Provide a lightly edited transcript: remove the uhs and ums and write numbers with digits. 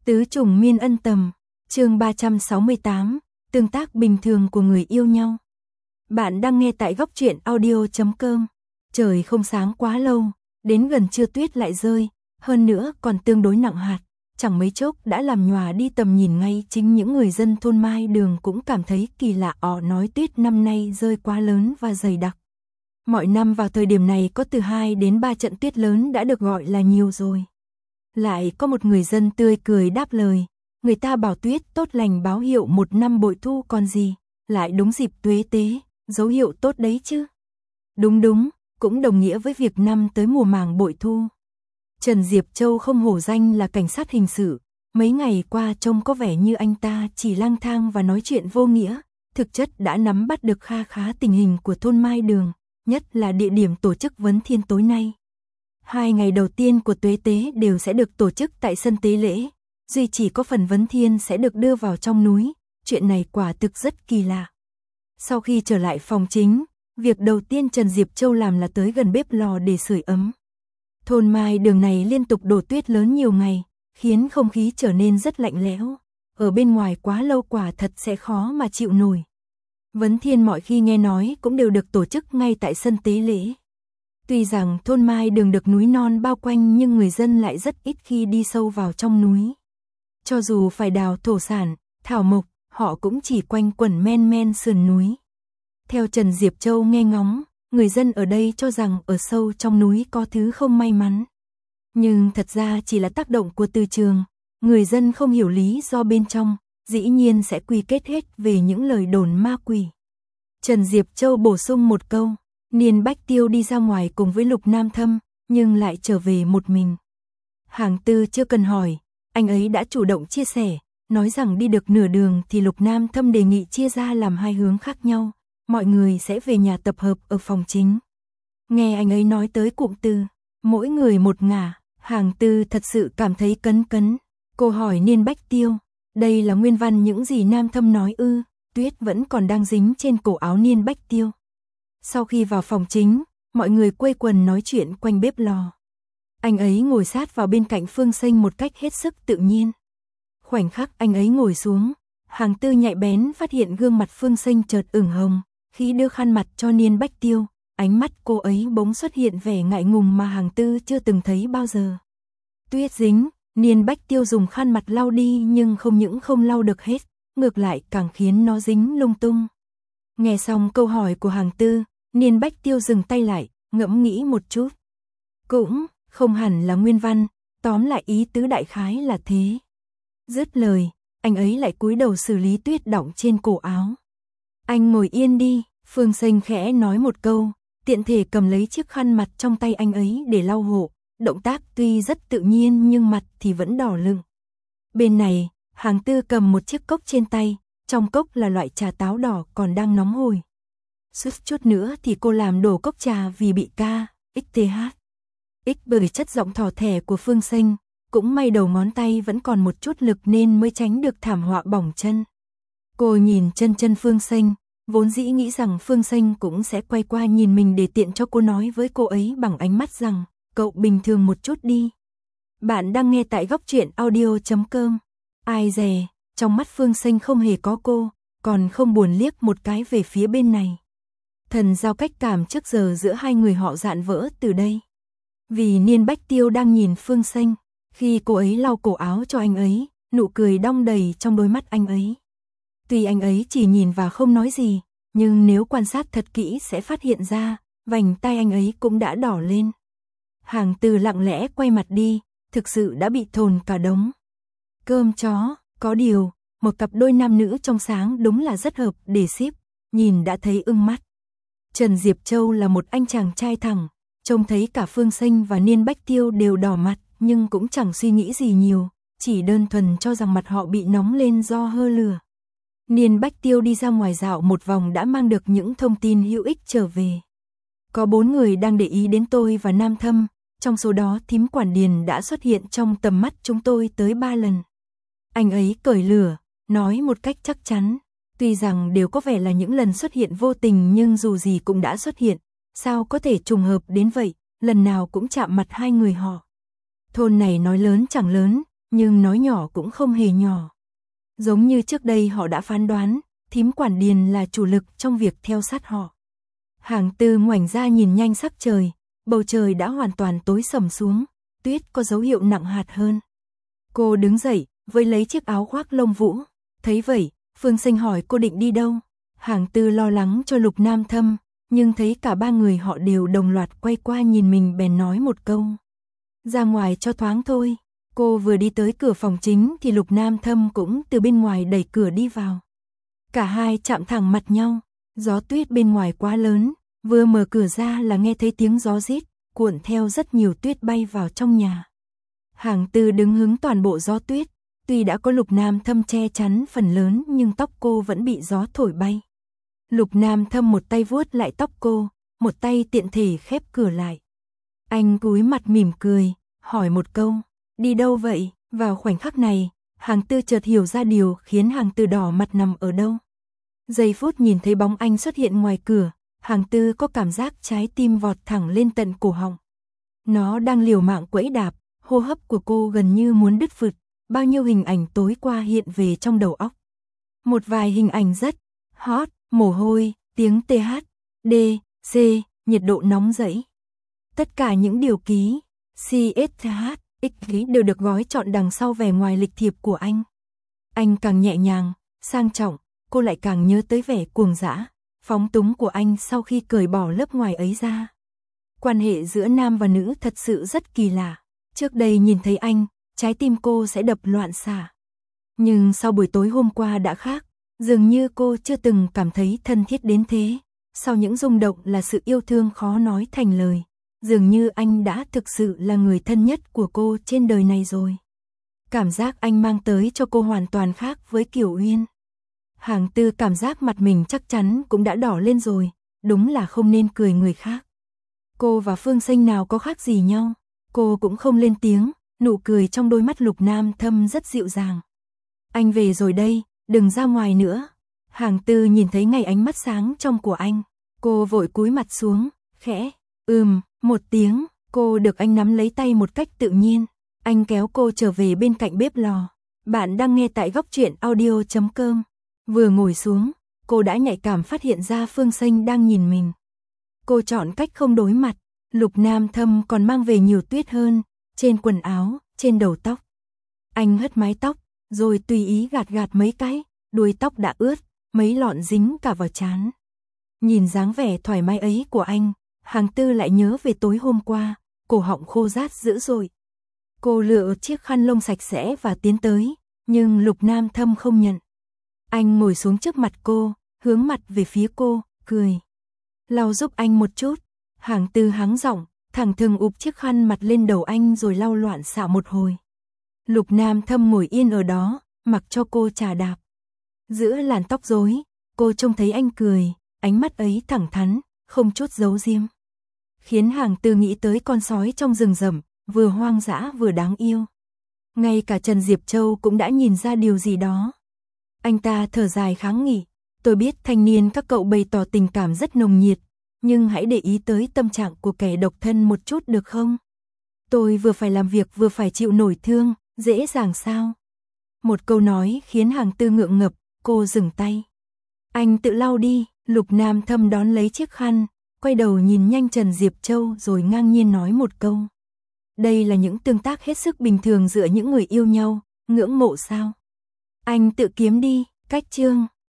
Tứ trùng miên ân tầm, chương 368, tương tác bình thường của người yêu nhau. Bạn đang nghe tại góc truyện audio.com. Trời không sáng quá lâu, đến gần trưa tuyết lại rơi, hơn nữa còn tương đối nặng hạt, chẳng mấy chốc đã làm nhòa đi tầm nhìn ngay chính những người dân thôn Mai Đường cũng cảm thấy kỳ lạ. Họ nói tuyết năm nay rơi quá lớn và dày đặc. Mọi năm vào thời điểm này có từ 2 đến 3 trận tuyết lớn đã được gọi là nhiều rồi. Lại có một người dân tươi cười đáp lời, người ta bảo tuyết tốt lành báo hiệu một năm bội thu còn gì, lại đúng dịp tuế tế, dấu hiệu tốt đấy chứ. Đúng, cũng đồng nghĩa với việc năm tới mùa màng bội thu. Trần Diệp Châu không hổ danh là cảnh sát hình sự, mấy ngày qua trông có vẻ như anh ta chỉ lang thang và nói chuyện vô nghĩa, thực chất đã nắm bắt được kha khá tình hình của thôn Mai Đường, nhất là địa điểm tổ chức vấn thiên tối nay. 2 ngày đầu tiên của tuế tế đều sẽ được tổ chức tại sân tế lễ, duy chỉ có phần vấn thiên sẽ được đưa vào trong núi, chuyện này quả thực rất kỳ lạ. Sau khi trở lại phòng chính, việc đầu tiên Trần Diệp Châu làm là tới gần bếp lò để sưởi ấm. Thôn Mai Đường này liên tục đổ tuyết lớn nhiều ngày, khiến không khí trở nên rất lạnh lẽo, ở bên ngoài quá lâu quả thật sẽ khó mà chịu nổi. Vấn thiên mọi khi nghe nói cũng đều được tổ chức ngay tại sân tế lễ. Tuy rằng thôn Mai Đường được núi non bao quanh nhưng người dân lại rất ít khi đi sâu vào trong núi. Cho dù phải đào thổ sản, thảo mộc, họ cũng chỉ quanh quẩn men sườn núi. Theo Trần Diệp Châu nghe ngóng, người dân ở đây cho rằng ở sâu trong núi có thứ không may mắn. Nhưng thật ra chỉ là tác động của từ trường, người dân không hiểu lý do bên trong, dĩ nhiên sẽ quy kết hết về những lời đồn ma quỷ. Trần Diệp Châu bổ sung một câu. Niên Bách Tiêu đi ra ngoài cùng với Lục Nam Thâm, nhưng lại trở về một mình. Hàng Tư chưa cần hỏi, anh ấy đã chủ động chia sẻ, nói rằng đi được nửa đường thì Lục Nam Thâm đề nghị chia ra làm 2 hướng khác nhau, mọi người sẽ về nhà tập hợp ở phòng chính. Nghe anh ấy nói tới cụm từ, mỗi người một ngả, Hàng Tư thật sự cảm thấy cấn. Cô hỏi Niên Bách Tiêu, đây là nguyên văn những gì Nam Thâm nói ư? Tuyết vẫn còn đang dính trên cổ áo Niên Bách Tiêu. Sau khi vào phòng chính, mọi người quây quần nói chuyện quanh bếp lò. Anh ấy ngồi sát vào bên cạnh Phương Sinh một cách hết sức tự nhiên. Khoảnh khắc anh ấy ngồi xuống, Hàng Tư nhạy bén phát hiện gương mặt Phương Sinh chợt ửng hồng, khi đưa khăn mặt cho Niên Bách Tiêu, ánh mắt cô ấy bỗng xuất hiện vẻ ngại ngùng mà Hàng Tư chưa từng thấy bao giờ. Tuyết dính, Niên Bách Tiêu dùng khăn mặt lau đi nhưng không những không lau được hết, ngược lại càng khiến nó dính lung tung. Nghe xong câu hỏi của Hàng Tư, Niên Bách Tiêu dừng tay lại, ngẫm nghĩ một chút. Cũng không hẳn là nguyên văn, tóm lại ý tứ đại khái là thế. Dứt lời, anh ấy lại cúi đầu xử lý tuyết đọng trên cổ áo. Anh ngồi yên đi, Phương Sinh khẽ nói một câu, tiện thể cầm lấy chiếc khăn mặt trong tay anh ấy để lau hộ. Động tác tuy rất tự nhiên nhưng mặt thì vẫn đỏ lựng. Bên này, Hàng Tư cầm một chiếc cốc trên tay, trong cốc là loại trà táo đỏ còn đang nóng hổi. Suýt chút nữa thì cô làm đổ cốc trà vì bị bởi chất giọng thỏ thẻ của Phương Sinh, cũng may đầu ngón tay vẫn còn một chút lực nên mới tránh được thảm họa bỏng chân. Cô nhìn chân Phương Sinh, vốn dĩ nghĩ rằng Phương Sinh cũng sẽ quay qua nhìn mình để tiện cho cô nói với cô ấy bằng ánh mắt rằng, cậu bình thường một chút đi. Bạn đang nghe tại góc truyện audio.com. Ai dè, trong mắt Phương Sinh không hề có cô, còn không buồn liếc một cái về phía bên này. Thần giao cách cảm trước giờ giữa hai người họ dạn vỡ từ đây. Vì Niên Bách Tiêu đang nhìn Phương Sinh, khi cô ấy lau cổ áo cho anh ấy, nụ cười đong đầy trong đôi mắt anh ấy. Tuy anh ấy chỉ nhìn và không nói gì, nhưng nếu quan sát thật kỹ sẽ phát hiện ra, vành tai anh ấy cũng đã đỏ lên. Hàng Tư lặng lẽ quay mặt đi, thực sự đã bị thồn cả đống. Cơm chó, có điều, một cặp đôi nam nữ trong sáng đúng là rất hợp để ship, nhìn đã thấy ưng mắt. Trần Diệp Châu là một anh chàng trai thẳng, trông thấy cả Phương Sinh và Niên Bách Tiêu đều đỏ mặt nhưng cũng chẳng suy nghĩ gì nhiều, chỉ đơn thuần cho rằng mặt họ bị nóng lên do hơ lửa. Niên Bách Tiêu đi ra ngoài dạo một vòng đã mang được những thông tin hữu ích trở về. Có 4 người đang để ý đến tôi và Nam Thâm, trong số đó thím quản điền đã xuất hiện trong tầm mắt chúng tôi tới 3 lần. Anh ấy cởi lửa, nói một cách chắc chắn, tuy rằng đều có vẻ là những lần xuất hiện vô tình nhưng dù gì cũng đã xuất hiện, sao có thể trùng hợp đến vậy, lần nào cũng chạm mặt hai người họ. Thôn này nói lớn chẳng lớn, nhưng nói nhỏ cũng không hề nhỏ. Giống như trước đây họ đã phán đoán, thím Quản Điền là chủ lực trong việc theo sát họ. Hàng Tư ngoảnh ra nhìn nhanh sắc trời, bầu trời đã hoàn toàn tối sầm xuống, tuyết có dấu hiệu nặng hạt hơn. Cô đứng dậy, với lấy chiếc áo khoác lông vũ. Thấy vậy, Phương Sinh hỏi cô định đi đâu. Hàng Tư lo lắng cho Lục Nam Thâm, nhưng thấy cả ba người họ đều đồng loạt quay qua nhìn mình bèn nói một câu. Ra ngoài cho thoáng thôi. Cô vừa đi tới cửa phòng chính thì Lục Nam Thâm cũng từ bên ngoài đẩy cửa đi vào. Cả hai chạm thẳng mặt nhau, gió tuyết bên ngoài quá lớn, vừa mở cửa ra là nghe thấy tiếng gió rít, cuộn theo rất nhiều tuyết bay vào trong nhà. Hàng Tư đứng hứng toàn bộ gió tuyết, tuy đã có Lục Nam Thâm che chắn phần lớn nhưng tóc cô vẫn bị gió thổi bay. Lục Nam Thâm một tay vuốt lại tóc cô, một tay tiện thể khép cửa lại. Anh cúi mặt mỉm cười, hỏi một câu, đi đâu vậy? Vào khoảnh khắc này, Hàng Tư chợt hiểu ra điều khiến Hàng Tư đỏ mặt nằm ở đâu. Giây phút nhìn thấy bóng anh xuất hiện ngoài cửa, Hàng Tư có cảm giác trái tim vọt thẳng lên tận cổ họng. Nó đang liều mạng quẫy đạp, hô hấp của cô gần như muốn đứt phụt, bao nhiêu hình ảnh tối qua hiện về trong đầu óc. Một vài hình ảnh rất hot, mồ hôi, tiếng TH, D, C, nhiệt độ nóng rẫy. Tất cả những điều ký, CSH, X đều được gói trọn đằng sau vẻ ngoài lịch thiệp của anh. Anh càng nhẹ nhàng, sang trọng, cô lại càng nhớ tới vẻ cuồng dã, phóng túng của anh sau khi cởi bỏ lớp ngoài ấy ra. Quan hệ giữa nam và nữ thật sự rất kỳ lạ. Trước đây nhìn thấy anh, trái tim cô sẽ đập loạn xạ. Nhưng sau buổi tối hôm qua đã khác, dường như cô chưa từng cảm thấy thân thiết đến thế. Sau những rung động là sự yêu thương khó nói thành lời. Dường như anh đã thực sự là người thân nhất của cô trên đời này rồi. Cảm giác anh mang tới cho cô hoàn toàn khác với Kiều Uyên. Hàng Tư cảm giác mặt mình chắc chắn cũng đã đỏ lên rồi, đúng là không nên cười người khác. Cô và Phương Sinh nào có khác gì nhau, cô cũng không lên tiếng, nụ cười trong đôi mắt Lục Nam Thâm rất dịu dàng. Anh về rồi đây, đừng ra ngoài nữa. Hàng Tư nhìn thấy ngay ánh mắt sáng trong của anh, cô vội cúi mặt xuống, khẽ, một tiếng, cô được anh nắm lấy tay một cách tự nhiên. Anh kéo cô trở về bên cạnh bếp lò. Bạn đang nghe tại góc truyện audio.com. Vừa ngồi xuống, cô đã nhạy cảm phát hiện ra Phương Sinh đang nhìn mình. Cô chọn cách không đối mặt. Lục Nam Thâm còn mang về nhiều tuyết hơn, trên quần áo, trên đầu tóc. Anh hất mái tóc, rồi tùy ý gạt gạt mấy cái, đuôi tóc đã ướt, mấy lọn dính cả vào trán. Nhìn dáng vẻ thoải mái ấy của anh, Hàng Tư lại nhớ về tối hôm qua, cổ họng khô rát dữ dội. Cô lựa chiếc khăn lông sạch sẽ và tiến tới, nhưng Lục Nam Thâm không nhận. Anh ngồi xuống trước mặt cô, hướng mặt về phía cô, cười. Lau giúp anh một chút. Hàng Tư hắng giọng, thẳng thừng ụp chiếc khăn mặt lên đầu anh rồi lau loạn xạ một hồi. Lục Nam Thâm ngồi yên ở đó, mặc cho cô chà đạp. Giữa làn tóc rối, cô trông thấy anh cười, ánh mắt ấy thẳng thắn, không chút giấu giếm. Khiến Hàng Tư nghĩ tới con sói trong rừng rậm, vừa hoang dã vừa đáng yêu. Ngay cả Trần Diệp Châu cũng đã nhìn ra điều gì đó. Anh ta thở dài kháng nghị, tôi biết thanh niên các cậu bày tỏ tình cảm rất nồng nhiệt, nhưng hãy để ý tới tâm trạng của kẻ độc thân một chút được không? Tôi vừa phải làm việc vừa phải chịu nổi thương, dễ dàng sao? Một câu nói khiến Hàng Tư ngượng ngập, cô dừng tay. Anh tự lau đi. Lục Nam Thâm đón lấy chiếc khăn, quay đầu nhìn nhanh Trần Diệp Châu rồi ngang nhiên nói một câu. Đây là những tương tác hết sức bình thường giữa những người yêu nhau, ngưỡng mộ sao? Anh tự kiếm đi. Cách chương